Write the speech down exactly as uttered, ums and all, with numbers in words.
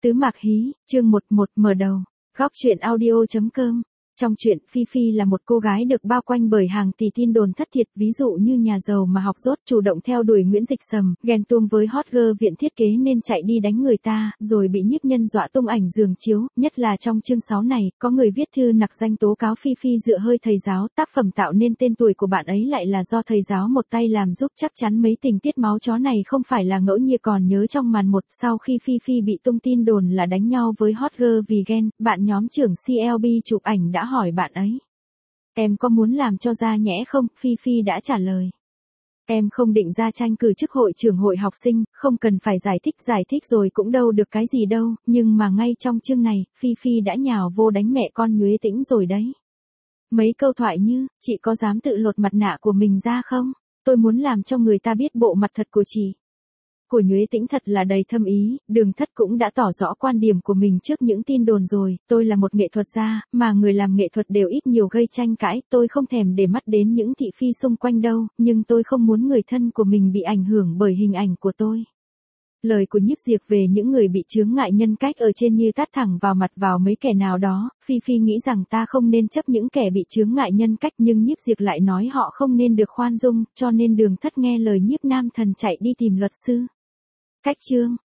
Tứ Mạc Hí, chương một một mở đầu. Góc truyện audio.com. Trong truyện, Phi Phi là một cô gái được bao quanh bởi hàng tỷ tin đồn thất thiệt, ví dụ như nhà giàu mà học dốt, chủ động theo đuổi Nguyễn Dịch Sầm, ghen tuông với hot girl viện thiết kế nên chạy đi đánh người ta, rồi bị nhiếp nhân dọa tung ảnh giường chiếu. Nhất là trong chương sáu này, có người viết thư nặc danh tố cáo Phi Phi dựa hơi thầy giáo, tác phẩm tạo nên tên tuổi của bạn ấy lại là do thầy giáo một tay làm giúp. Chắc chắn mấy tình tiết máu chó này không phải là ngẫu nhiên. Còn nhớ trong màn một, sau khi Phi Phi bị tung tin đồn là đánh nhau với hot girl vì ghen, bạn nhóm trưởng xê lờ bê chụp ảnh đã hỏi bạn ấy: "Em có muốn làm cho ra nhẽ không?" Phi Phi đã trả lời: "Em không định ra tranh cử chức hội trưởng hội học sinh, không cần phải giải thích giải thích rồi cũng đâu được cái gì đâu." Nhưng mà ngay trong chương này, Phi Phi đã nhào vô đánh mẹ con Nhuế Tĩnh rồi đấy. Mấy câu thoại như: "Chị có dám tự lột mặt nạ của mình ra không? Tôi muốn làm cho người ta biết bộ mặt thật của chị." Của Nhuế Tĩnh thật là đầy thâm ý. Đường Thất cũng đã tỏ rõ quan điểm của mình trước những tin đồn rồi: "Tôi là một nghệ thuật gia, mà người làm nghệ thuật đều ít nhiều gây tranh cãi, tôi không thèm để mắt đến những thị phi xung quanh đâu, nhưng tôi không muốn người thân của mình bị ảnh hưởng bởi hình ảnh của tôi." Lời của Nhiếp Diệp về những người bị chướng ngại nhân cách ở trên như tát thẳng vào mặt vào mấy kẻ nào đó. Phi Phi nghĩ rằng ta không nên chấp những kẻ bị chướng ngại nhân cách, nhưng Nhiếp Diệp lại nói họ không nên được khoan dung, cho nên Đường Thất nghe lời Nhiếp Nam Thần chạy đi tìm luật sư. Cách chương,